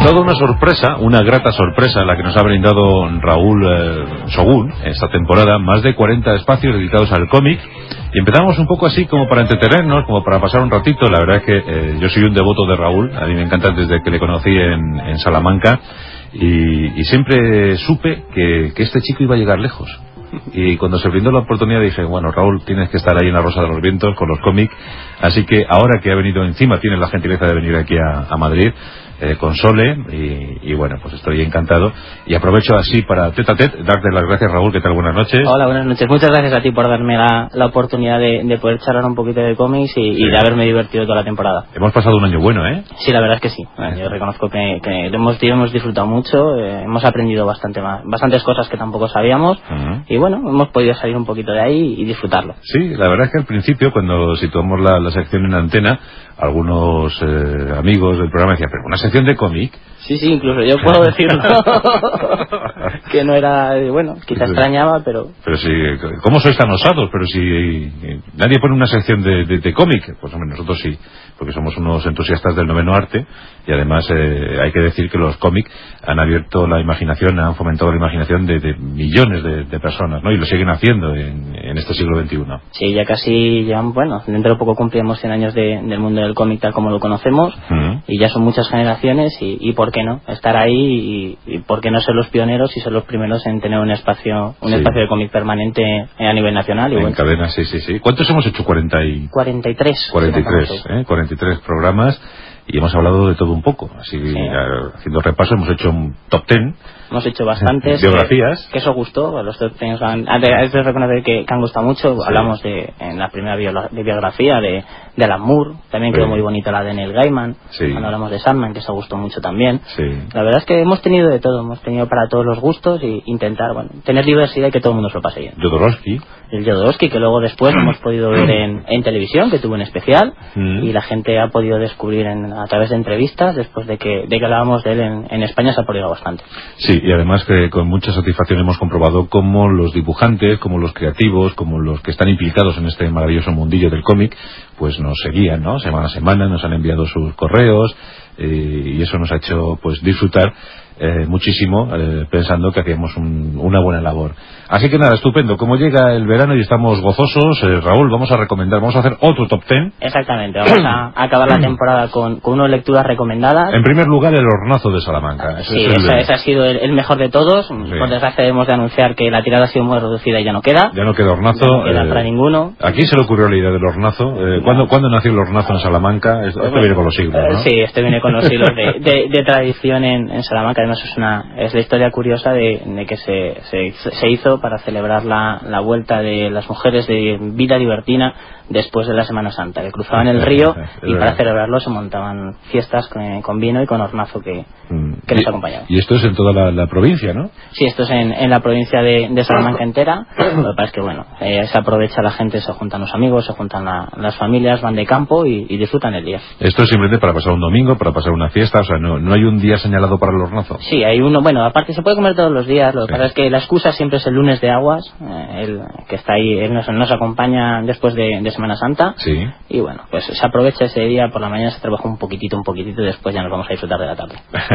toda una sorpresa, una grata sorpresa, la que nos ha brindado Raúl Sogún esta temporada, más de 40 espacios dedicados al cómic. Y empezamos un poco así como para entretenernos, como para pasar un ratito. La verdad es que yo soy un devoto de Raúl, a mí me encanta desde que le conocí en Salamanca, y siempre supe que este chico iba a llegar lejos. Y cuando se brindó la oportunidad dije, bueno, Raúl, tienes que estar ahí en la Rosa de los Vientos con los cómics, así que ahora que ha venido encima, tiene la gentileza de venir aquí a Madrid, con Sole, y bueno, pues estoy encantado, y aprovecho así para tete a tete darte las gracias, Raúl. ¿Qué tal? Buenas noches. Hola, buenas noches. Muchas gracias a ti por darme la oportunidad de poder charlar un poquito de cómics y de haberme divertido toda la temporada. Hemos pasado un año bueno, ¿eh? Sí, la verdad es que sí. Yo reconozco que hemos disfrutado mucho, hemos aprendido bastantes cosas que tampoco sabíamos, y bueno, hemos podido salir un poquito de ahí y disfrutarlo. Sí, la verdad es que al principio, cuando situamos la sección en antena, algunos amigos del programa decían, pero una sección de cómic. Sí, incluso yo puedo decirlo. Que no era, bueno, quizá extrañaba, pero sí, ¿cómo sois tan osados? Pero si nadie pone una sección de cómic. Pues hombre, nosotros sí, porque somos unos entusiastas del noveno arte, y además hay que decir que los cómics han abierto la imaginación, han fomentado la imaginación de millones de personas, ¿no? Y lo siguen haciendo en este siglo XXI. Sí, ya casi llevan, bueno, dentro de poco cumplimos 100 años del mundo del cómic tal como lo conocemos, y ya son muchas generaciones, y por qué no estar ahí, y por qué no ser los pioneros y ser los primeros en tener un espacio de cómic permanente a nivel nacional. Y en bueno, cadena, sí. ¿Cuántos hemos hecho? 43. 43 programas, y hemos hablado de todo un poco, así haciendo repaso. Hemos hecho un top 10. Hemos hecho bastantes biografías. Que eso gustó. Los top 10 es de reconocer que han gustado mucho. Sí. Hablamos en la primera biografía de Alan Moore. También quedó muy bonita la de Neil Gaiman. Cuando hablamos de Sandman, que eso gustó mucho también. La verdad es que hemos tenido de todo. Hemos tenido para todos los gustos, y intentar, bueno, tener diversidad y que todo el mundo se lo pase bien. El Jodorowsky, que luego después hemos podido ver en televisión, que tuvo un especial, y la gente ha podido descubrir a través de entrevistas, después de que hablábamos de él en España, se ha apoyado bastante. Sí, y además que con mucha satisfacción hemos comprobado cómo los dibujantes, como los creativos, como los que están implicados en este maravilloso mundillo del cómic, pues nos seguían, ¿no? Semana a semana nos han enviado sus correos, y eso nos ha hecho pues disfrutar muchísimo, pensando que hacíamos una buena labor. Así que nada, estupendo. Como llega el verano y estamos gozosos, Raúl, vamos a hacer otro top 10. Exactamente, vamos a acabar la temporada con unas lecturas recomendadas. En primer lugar, El Hornazo de Salamanca. Ese ha sido el mejor de todos. Sí. Por desgracia debemos de anunciar que la tirada ha sido muy reducida y ya no queda. Ya no queda Hornazo. Ya no queda para ninguno. ¿A quién se le ocurrió la idea del Hornazo? ¿Cuándo nació el Hornazo en Salamanca? Esto viene con los siglos, ¿no? Sí, esto viene con los siglos de tradición en Salamanca. Además es la historia curiosa de que se hizo para celebrar la vuelta de las mujeres de vida libertina después de la Semana Santa, que cruzaban el río y para celebrarlo se montaban fiestas con vino y con hornazo que nos acompañaba. Y esto es en toda la provincia, ¿no? Sí, esto es en la provincia de Salamanca entera. Lo que pasa es que bueno, se aprovecha la gente, se juntan los amigos, se juntan las familias, van de campo y disfrutan el día. Esto es simplemente para pasar un domingo, para pasar una fiesta, o sea, no hay un día señalado para el hornazo. Sí, hay uno, bueno, aparte se puede comer todos los días. Lo que pasa es que la excusa siempre es el lunes de aguas, él que está ahí, él nos acompaña después de Semana Santa. Sí. Y bueno, pues se aprovecha ese día, por la mañana se trabaja un poquitito y después ya nos vamos a disfrutar de la tarde.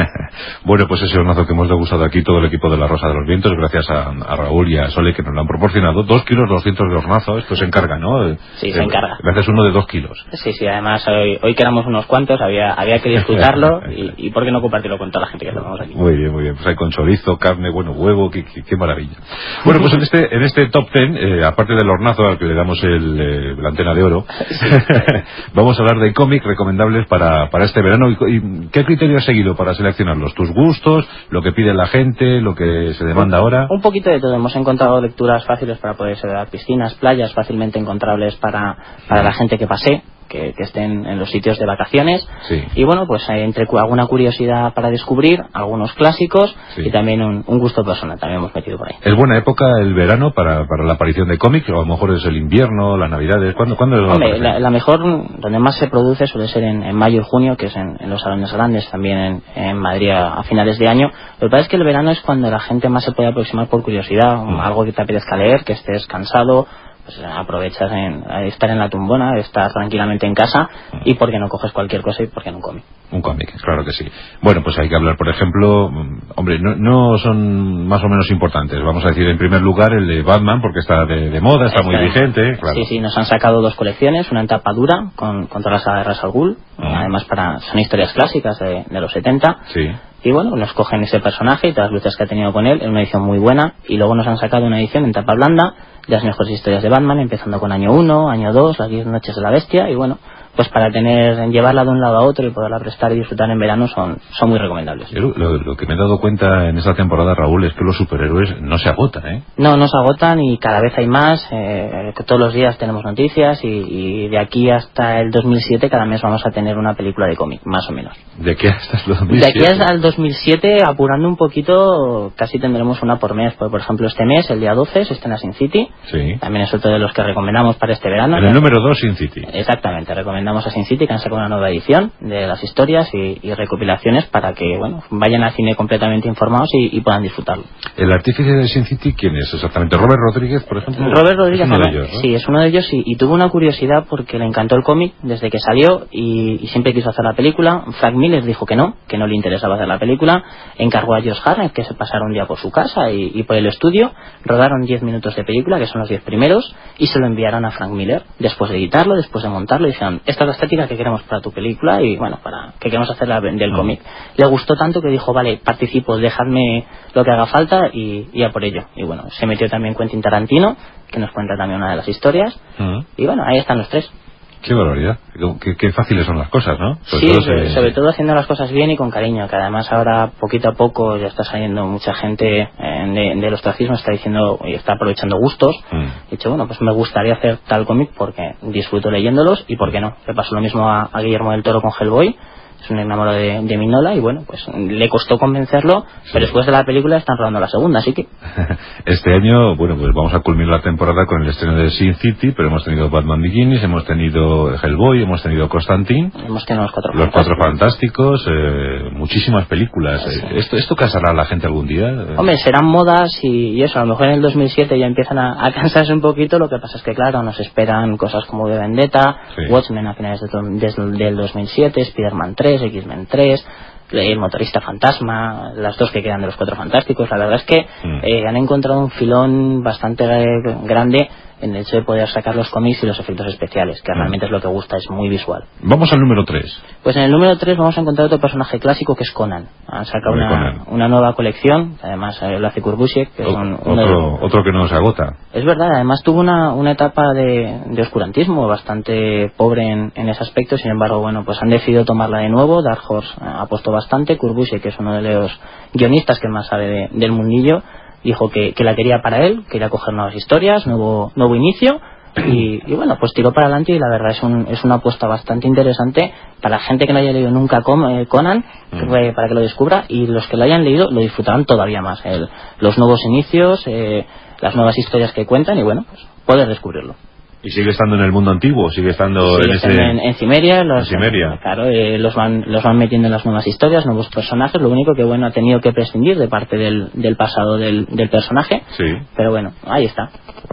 Bueno, pues ese hornazo que hemos degustado aquí todo el equipo de la Rosa de los Vientos, gracias a Raúl y a Sole, que nos lo han proporcionado. 2 kilos 200 de hornazo. Esto se encarga, ¿no? Sí, se encarga. Gracias, uno de 2 kilos. Sí, además hoy que éramos unos cuantos, había que disfrutarlo y por qué no compartirlo con toda la gente que estamos aquí. Muy bien, pues hay con chorizo, carne, bueno, huevo, qué maravilla. Bueno, pues en este top 10, aparte del hornazo al que le damos la antena de oro, vamos a hablar de cómics recomendables para este verano. ¿Y qué criterio has seguido para seleccionarlos? ¿Tus gustos? ¿Lo que pide la gente? ¿Lo que se demanda ahora? Un poquito de todo. Hemos encontrado lecturas fáciles para poder ser a piscinas, playas, fácilmente encontrables para la gente que pase, que estén en los sitios de vacaciones. Sí. Y bueno, pues entre alguna curiosidad para descubrir, algunos clásicos, y también un gusto personal también hemos metido por ahí. ¿Es buena época el verano para la aparición de cómics? O a lo mejor es el invierno, las navidades. ¿Cuándo Hombre, la mejor, donde más se produce suele ser en mayo y junio, que es en los salones grandes, también en Madrid a finales de año. Lo que pasa es que el verano es cuando la gente más se puede aproximar por curiosidad, algo que te apetezca leer, que estés cansado, pues aprovechas a estar en la tumbona, estar tranquilamente en casa, y por qué no coges cualquier cosa y por qué no un cómic. Un cómic, claro que sí. Bueno, pues hay que hablar, por ejemplo, hombre, no son más o menos importantes. Vamos a decir, en primer lugar, el de Batman, porque está de moda, está muy vigente. Claro. Sí, nos han sacado 2 colecciones, una en tapa dura, con toda la saga de Ra's al Ghul, además son historias clásicas de los 70. Sí. Y bueno, nos cogen ese personaje y todas las luchas que ha tenido con él en una edición muy buena, y luego nos han sacado una edición en tapa blanda de las mejores historias de Batman, empezando con año 1, año 2, las 10 noches de la bestia, y bueno, pues para llevarla de un lado a otro y poderla prestar y disfrutar en verano son muy recomendables. Lo que me he dado cuenta en esta temporada, Raúl, es que los superhéroes no se agotan, ¿eh? No se agotan, y cada vez hay más, que todos los días tenemos noticias, y de aquí hasta el 2007 cada mes vamos a tener una película de cómic, más o menos. ¿De aquí hasta el 2007? De aquí hasta el 2007, apurando un poquito, casi tendremos una por mes. Por ejemplo, este mes, el día 12, se estrena Sin City. Sí. También es otro de los que recomendamos para este verano. En el número 2, Sin City. Exactamente, recomendamos a Sin City, que han sacado una nueva edición de las historias y recopilaciones para que vayan al cine completamente informados y puedan disfrutarlo. ¿El artífice de Sin City quién es exactamente? ¿Robert Rodríguez, por ejemplo? Robert Rodríguez, es uno de ellos, ¿no? Sí, es uno de ellos, y tuvo una curiosidad porque le encantó el cómic desde que salió y siempre quiso hacer la película. Frank Miller dijo que no le interesaba hacer la película, encargó a Josh Hartnett que se pasara un día por su casa y por el estudio, rodaron 10 minutos de película, que son los 10 primeros, y se lo enviaron a Frank Miller después de editarlo, después de montarlo, y dijeron, esta es la estética que queremos para tu película y para que queremos hacer del cómic. Le gustó tanto que dijo, vale, participo, dejadme lo que haga falta y a por ello. Y bueno, se metió también Quentin Tarantino, que nos cuenta también una de las historias, y bueno, ahí están los 3. Qué barbaridad, qué fáciles son las cosas, ¿no? Sobre todo haciendo las cosas bien y con cariño, que además ahora poquito a poco ya está saliendo mucha gente de los ostracismo, está diciendo y está aprovechando gustos. He dicho, pues me gustaría hacer tal cómic porque disfruto leyéndolos, y por qué no. Le pasó lo mismo a Guillermo del Toro con Hellboy. Es un enamorado de Mignola, y pues le costó convencerlo, pero después de la película están rodando la segunda, así que... Este año, pues vamos a culminar la temporada con el estreno de Sin City, pero hemos tenido Batman Begins, hemos tenido Hellboy, hemos tenido Constantine, hemos tenido los Cuatro Fantásticos, muchísimas películas. Sí. ¿Esto cansará a la gente algún día? Hombre, serán modas y eso, a lo mejor en el 2007 ya empiezan a cansarse un poquito. Lo que pasa es que claro, nos esperan cosas como V Vendetta, Watchmen a finales del 2007, Spider-Man 3, X-Men 3, el Motorista Fantasma, las 2 que quedan de los Cuatro Fantásticos. La verdad es que han encontrado un filón bastante grande en el hecho de poder sacar los cómics y los efectos especiales, que realmente es lo que gusta, es muy visual. Vamos al número 3. Pues en el número 3 vamos a encontrar otro personaje clásico, que es Conan. Han sacado una nueva colección, además lo hace Kurt Busiek, que es otro que no se agota. Es verdad, además tuvo una etapa de oscurantismo bastante pobre en ese aspecto. Sin embargo, pues han decidido tomarla de nuevo. Dark Horse ha apostado bastante. Kurt Busiek, que es uno de los guionistas que más sabe del mundillo, dijo que la quería para él, quería coger nuevas historias, nuevo inicio, y pues tiró para adelante, y la verdad es una apuesta bastante interesante para la gente que no haya leído nunca Conan, para que lo descubra, y los que lo hayan leído lo disfrutarán todavía más, los nuevos inicios, las nuevas historias que cuentan, y pues poder descubrirlo. ¿Y sigue estando en el mundo antiguo? ¿Sigue estando en Cimmeria? Claro, los van metiendo en las nuevas historias, nuevos personajes. Lo único que ha tenido que prescindir de parte del pasado del personaje. Sí. Pero ahí está.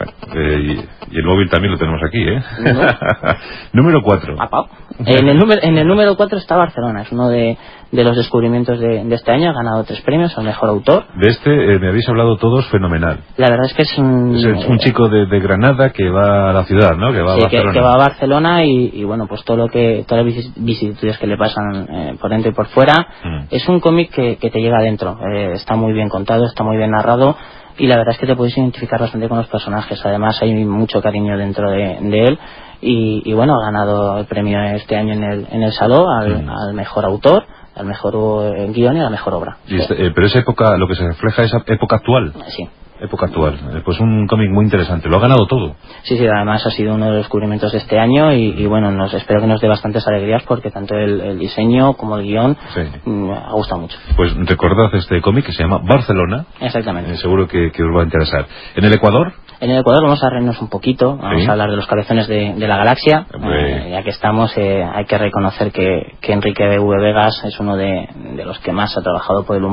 Y el móvil también lo tenemos aquí, ¿eh? Número 4. En el número 4 está Barcelona. Es uno de los descubrimientos de este año. Ha ganado 3 premios al mejor autor. De me habéis hablado todos fenomenal. La verdad es que es un chico de Granada que va a la ciudad, ¿no? Que va a Barcelona. Que va a Barcelona y pues todas las vicisitudes que le pasan por dentro y por fuera. Es un cómic que te llega adentro. Está muy bien contado, está muy bien narrado, y la verdad es que te puedes identificar bastante con los personajes. Además hay mucho cariño dentro de él, y ha ganado el premio este año en el Saló al mejor autor, al mejor guión y a la mejor obra. Pero esa época, lo que se refleja es época actual. Sí. Época actual. Pues un cómic muy interesante. Lo ha ganado todo. Sí, además ha sido uno de los descubrimientos de este año, y espero que nos dé bastantes alegrías, porque tanto el diseño como el guión ha gustado mucho. Pues recordad este cómic que se llama Barcelona. Exactamente. Seguro que os va a interesar. ¿En el Ecuador? En el Ecuador vamos a reírnos un poquito, vamos a hablar de los cabezones de la galaxia. Ya que estamos, hay que reconocer que Enrique V. Vegas es uno de los que más ha trabajado por el humor.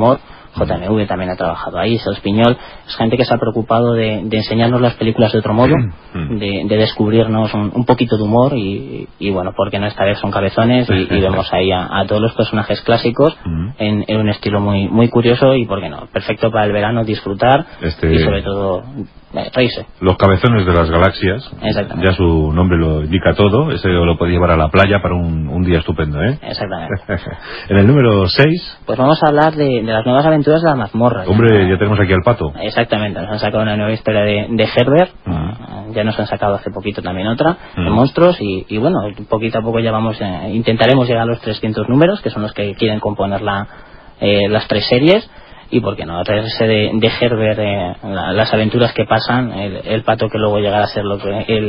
JMV también ha trabajado ahí, Sos Piñol, es gente que se ha preocupado de enseñarnos las películas de otro modo, de descubrirnos un poquito de humor y bueno, porque no, esta vez son cabezones y vemos ahí a todos los personajes clásicos en un estilo muy curioso y, ¿por qué no?, perfecto para el verano, disfrutar y sobre todo reírse. Los cabezones de las galaxias, ya su nombre lo indica todo, ese lo puede llevar a la playa para un día estupendo, ¿eh? Exactamente. En el número 6... Pues vamos a hablar de las nuevas aventuras de la mazmorra. Hombre, ya tenemos aquí al Pato. Exactamente, nos han sacado una nueva historia de Herbert, ya nos han sacado hace poquito también otra, de monstruos, y bueno, poquito a poco ya vamos, intentaremos llegar a los 300 números, que son los que quieren componer las 3 series. Y por qué no, a través de Herbert, las aventuras que pasan, el Pato que luego llegará a ser uno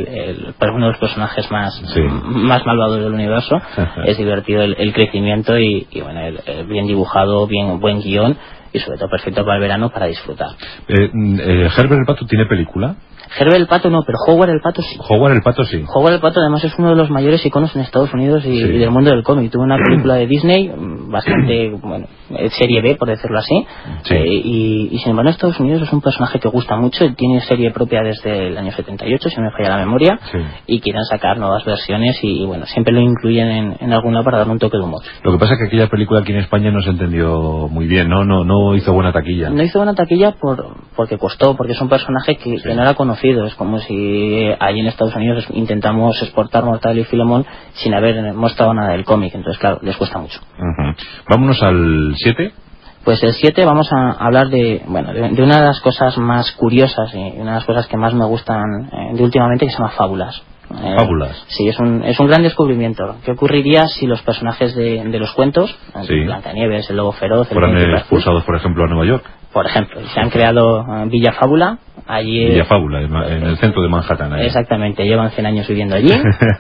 de los personajes más malvados del universo. Es divertido el crecimiento y bueno, bien dibujado, buen guión y sobre todo perfecto para el verano para disfrutar. ¿Herbert el Pato tiene película? Herbert el Pato no, pero Howard el Pato sí. Howard el Pato sí. Howard el Pato además es uno de los mayores iconos en Estados Unidos y del mundo del cómic. Tuvo una película de Disney bastante, bueno, serie B, por decirlo así. Y sin embargo en Estados Unidos es un personaje que gusta mucho. Tiene serie propia desde el año 78, si no me falla la memoria. Y quieren sacar nuevas versiones y bueno, siempre lo incluyen en algún lado para darle un toque de humor. Lo que pasa es que aquella película aquí en España no se entendió muy bien, no hizo buena taquilla. No hizo buena taquilla porque costó, porque es un personaje que no era conocido. Es como si allí en Estados Unidos intentamos exportar Mortadelo y Filemón sin haber mostrado nada del cómic. Entonces, claro, les cuesta mucho. Vámonos al 7. Pues el 7 vamos a hablar de una de las cosas más curiosas y una de las cosas que más me gustan de últimamente, que se llama Fábulas. Fábulas. Sí, es un gran descubrimiento. ¿Qué ocurriría si los personajes de los cuentos, Blancanieves, el Lobo Feroz, fueran expulsados, por ejemplo, a Nueva York? Por ejemplo, se han creado Villa Fábula. Allí, Villa Fábula, en el centro de Manhattan. Exactamente, llevan 100 años viviendo allí.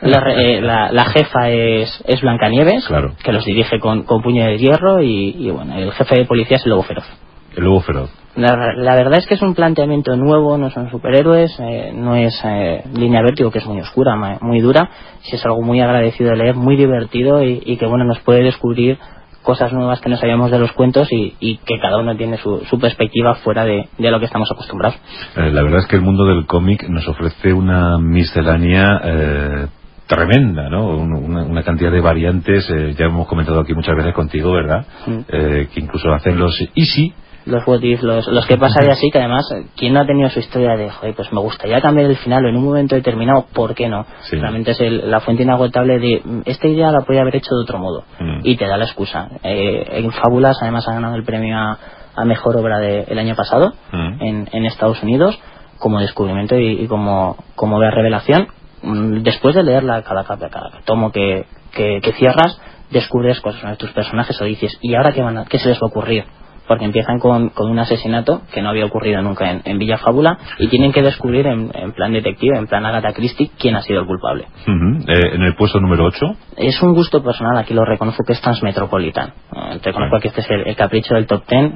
La jefa es Blancanieves, claro, que los dirige con puño de hierro y bueno, el jefe de policía es el Lobo Feroz. El Lobo Feroz. La verdad es que es un planteamiento nuevo, no son superhéroes, no es línea Vértigo, que es muy oscura, muy dura. Sí, es algo muy agradecido de leer, muy divertido y que bueno, nos puede descubrir cosas nuevas que no sabíamos de los cuentos y que cada uno tiene su perspectiva fuera de lo que estamos acostumbrados. La verdad es que el mundo del cómic nos ofrece una miscelánea tremenda, ¿no? Una cantidad de variantes, ya hemos comentado aquí muchas veces contigo, ¿verdad? Que incluso hacen los easy, los what if, los que pasa de así, que además, ¿quién no ha tenido su historia de, joder, pues me gustaría cambiar el final en un momento determinado, ¿por qué no? Realmente es la fuente inagotable de, esta idea la podía haber hecho de otro modo, y te da la excusa. En Fábulas, además, ha ganado el premio a mejor obra del año pasado, en Estados Unidos, como descubrimiento y como de revelación. Después de leerla cada tomo que cierras, descubres cosas de tus personajes o dices, ¿y ahora qué se les va a ocurrir? Porque empiezan con un asesinato que no había ocurrido nunca en Villa Fábula y tienen que descubrir en plan detective, en plan Agatha Christie, quién ha sido el culpable. En el puesto número 8. Es un gusto personal, aquí lo reconozco, que es Transmetropolitan. Reconozco que este es el capricho del top 10.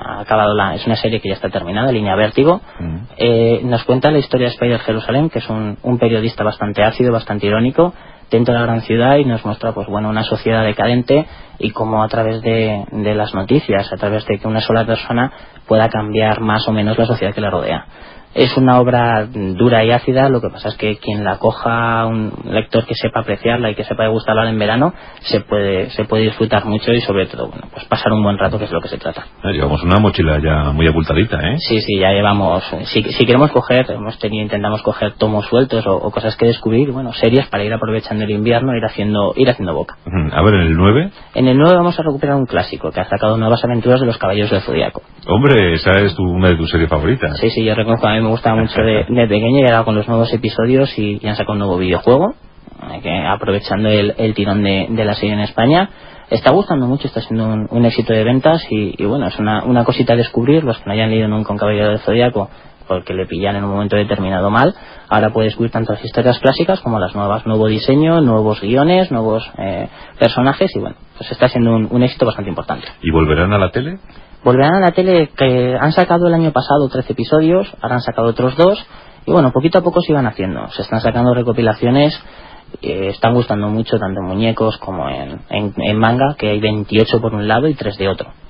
Es una serie que ya está terminada, línea Vértigo. Nos cuenta la historia de Spider Jerusalén, que es un periodista bastante ácido, bastante irónico, dentro de la gran ciudad, y nos muestra una sociedad decadente y cómo a través de las noticias, a través de que una sola persona pueda cambiar más o menos la sociedad que la rodea. Es una obra dura y ácida, lo que pasa es que quien la coja, un lector que sepa apreciarla y que sepa degustarla en verano, se puede disfrutar mucho y sobre todo pues pasar un buen rato, que es lo que se trata. Llevamos una mochila ya muy abultadita, ¿eh? Sí, ya llevamos. Si queremos coger, intentamos coger tomos sueltos o cosas que descubrir, series para ir aprovechando el invierno, ir haciendo boca. A ver, en el 9. En el 9 vamos a recuperar un clásico que ha sacado Nuevas Aventuras de los Caballeros del Zodiaco. Hombre, esa es una de tus series favoritas. Sí, yo reconozco, a mí me gustaba mucho de pequeño, y ahora con los nuevos episodios y han sacado un nuevo videojuego, aprovechando el tirón de la serie en España. Está gustando mucho, está siendo un éxito de ventas y bueno, es una cosita a descubrir. Los que no hayan leído nunca un Caballero del Zodiaco porque le pillan en un momento determinado mal, ahora puedes descubrir tanto las historias clásicas como las nuevas, nuevo diseño, nuevos guiones, nuevos personajes, y bueno, pues está siendo un éxito bastante importante. ¿Y volverán a la tele? Volverán a la tele, que han sacado el año pasado 13 episodios, ahora han sacado otros 2, y bueno, poquito a poco se iban haciendo, se están sacando recopilaciones. Están gustando mucho tanto en muñecos como en manga, que hay 28 por un lado y 3 de otro. O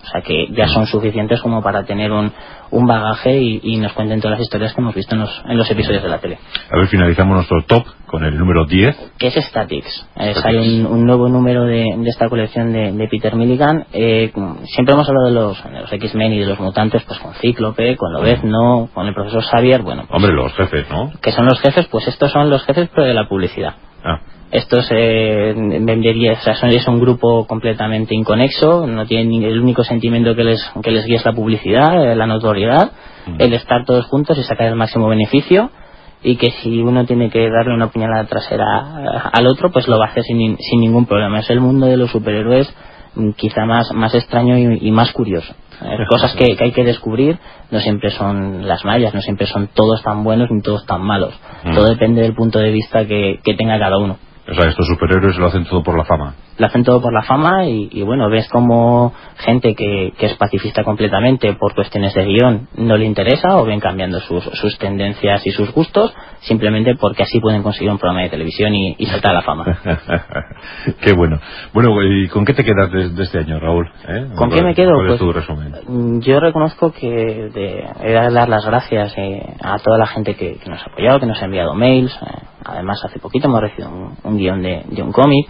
O sea que ya son suficientes como para tener un bagaje y nos cuenten todas las historias que hemos visto en los episodios de la tele. A ver, finalizamos nuestro top con el número 10. Que es Statix. Sale un nuevo número de esta colección de Peter Milligan. Siempre hemos hablado de los X-Men y de los mutantes, pues con Cíclope, con Lobezno, con el profesor Xavier, bueno... Pues, hombre, los jefes, ¿no? Que son los jefes, pues estos son los jefes, pero de la publicidad. Estos vendería, o sea, es un grupo completamente inconexo, no tienen el único sentimiento que les guía es la publicidad, la notoriedad, el estar todos juntos y sacar el máximo beneficio, y que si uno tiene que darle una puñalada trasera al otro, pues lo va a hacer sin ningún problema. Es el mundo de los superhéroes quizá más extraño y más curioso. Cosas que hay que descubrir. No siempre son las mallas, no siempre son todos tan buenos ni todos tan malos. Todo depende del punto de vista que tenga cada uno. O sea, estos superhéroes lo hacen todo por la fama. Lo hacen todo por la fama y bueno, ves como gente que es pacifista completamente por cuestiones de guión no le interesa, o ven cambiando sus tendencias y sus gustos simplemente porque así pueden conseguir un programa de televisión y saltar a la fama. Qué bueno. Bueno, ¿y con qué te quedas de este año, Raúl? ¿Con qué me quedo? ¿Cuál es tu resumen? Yo reconozco que he de dar las gracias a toda la gente que nos ha apoyado, que nos ha enviado mails. Además, hace poquito hemos recibido un guión de un cómic.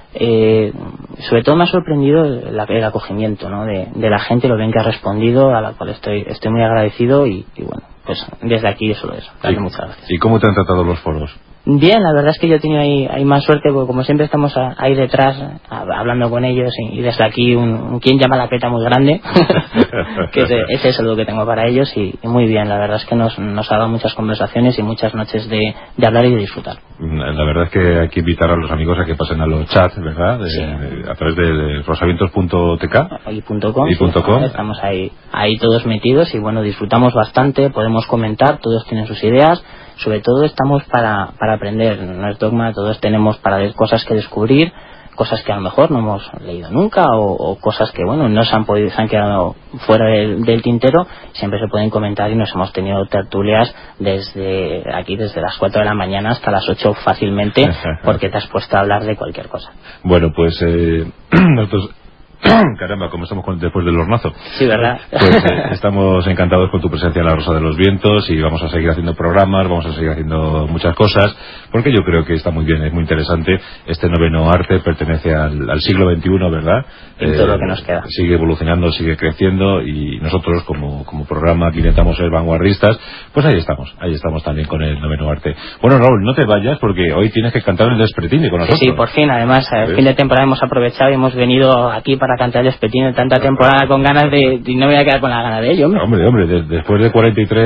Sobre todo me ha sorprendido el acogimiento, ¿no? de la gente, lo bien que ha respondido, a la cual estoy muy agradecido y bueno, pues desde aquí solo eso. Darle muchas gracias. ¿Y cómo te han tratado los foros? Bien, la verdad es que yo he tenido ahí más suerte, porque como siempre estamos ahí detrás hablando con ellos y desde aquí un quien llama la peta muy grande que ese es lo que tengo para ellos y muy bien. La verdad es que nos ha dado muchas conversaciones y muchas noches de hablar y de disfrutar. La verdad es que hay que invitar a los amigos a que pasen a los chats, ¿verdad? A través de rosavientos.tk y .com. Estamos ahí todos metidos y bueno, disfrutamos bastante, podemos comentar, todos tienen sus ideas. Sobre todo estamos para aprender, no es dogma, todos tenemos para ver cosas que descubrir, cosas que a lo mejor no hemos leído nunca o cosas que bueno no se han quedado fuera del tintero. Siempre se pueden comentar y nos hemos tenido tertulias desde las 4 de la mañana hasta las 8 fácilmente, porque te has puesto a hablar de cualquier cosa. Bueno, pues nosotros... Caramba, como estamos después del hornazo. Sí, ¿verdad? Pues estamos encantados con tu presencia en La Rosa de los Vientos y vamos a seguir haciendo programas, vamos a seguir haciendo muchas cosas, porque yo creo que está muy bien, es muy interesante. Este noveno arte pertenece al siglo XXI, ¿verdad? Todo lo que nos queda. Sigue evolucionando, sigue creciendo y nosotros como programa que intentamos ser vanguardistas, pues ahí estamos también con el noveno arte. Bueno, Raúl, no te vayas porque hoy tienes que cantar el Despretine con nosotros. Sí, por fin, además, el fin de temporada hemos aprovechado y hemos venido aquí para cantar el Despretine, tanta temporada con ganas y no me voy a quedar con la gana de ello. Hombre, después de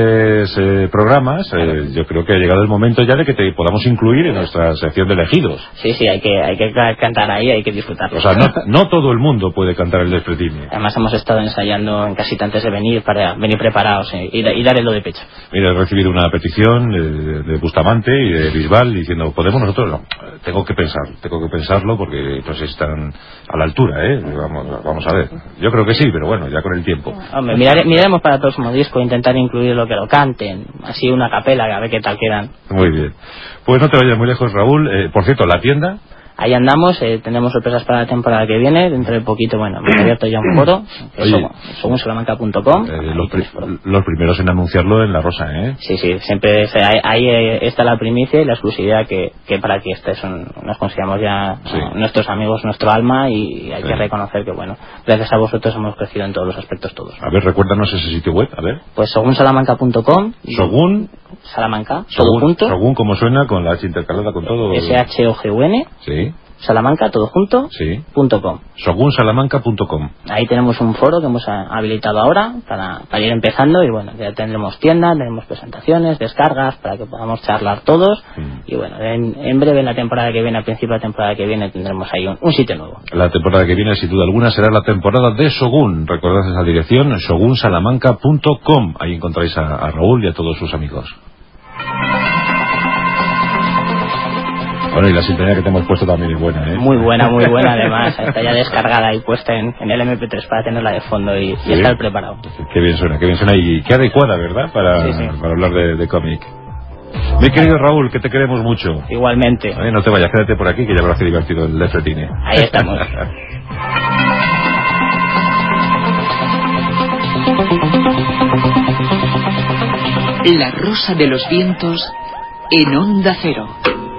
43 programas, yo creo que ha llegado el momento ya de que te podamos incluir en nuestra sección de elegidos. Sí, hay que cantar ahí, hay que disfrutarlo. O sea, no todo el mundo puede cantar el Despretine. Además hemos estado ensayando en casita antes de venir para venir preparados y dar el do de pecho. Mira, he recibido una petición de Bustamante y de Bisbal diciendo, ¿podemos nosotros? No, tengo que pensarlo porque pues están a la altura, Vamos a ver. Yo creo que sí, pero bueno, ya con el tiempo. Hombre, miraremos para el próximo disco, intentar incluir lo que lo canten, así una capela, a ver qué tal quedan. Muy bien. Pues no te vayas muy lejos, Raúl. Por cierto, la tienda... Ahí andamos, tenemos sorpresas para la temporada que viene, dentro de poquito, bueno, hemos abierto ya un foro, según salamanca.com. Los primeros en anunciarlo en La Rosa, ¿eh? Sí, siempre ahí está la primicia y la exclusividad que para que nos consideramos ya nuestros amigos, nuestro alma, y hay que reconocer que, bueno, gracias a vosotros hemos crecido en todos los aspectos todos. A ver, recuérdanos ese sitio web, a ver. Pues según salamanca.com. Según Salamanca, todo junto. Según como suena, con la H intercalada, con todo. SHOGUN. Sí. Salamanca, todo junto. Sí. .com. Sogunsalamanca.com. Ahí tenemos un foro que hemos habilitado ahora para ir empezando, y bueno, ya tendremos tienda, tendremos presentaciones, descargas, para que podamos charlar todos. Y bueno, en breve, en la temporada que viene, al principio de la temporada que viene, tendremos ahí un sitio nuevo. La temporada que viene, sin duda alguna, será la temporada de Shogun. Recordad esa dirección, sogunsalamanca.com. Ahí encontráis a Raúl y a todos sus amigos. Bueno, y la sintonía que te hemos puesto también es buena, ¿eh? Muy buena, además. Está ya descargada y puesta en el MP3 para tenerla de fondo y estar preparado. Qué bien suena y qué adecuada, ¿verdad? Para hablar de cómic. Mi querido Raúl, que te queremos mucho. Igualmente. No te vayas, quédate por aquí, que ya me hace divertido el Despretine. Ahí estamos. La Rosa de los Vientos en Onda Cero.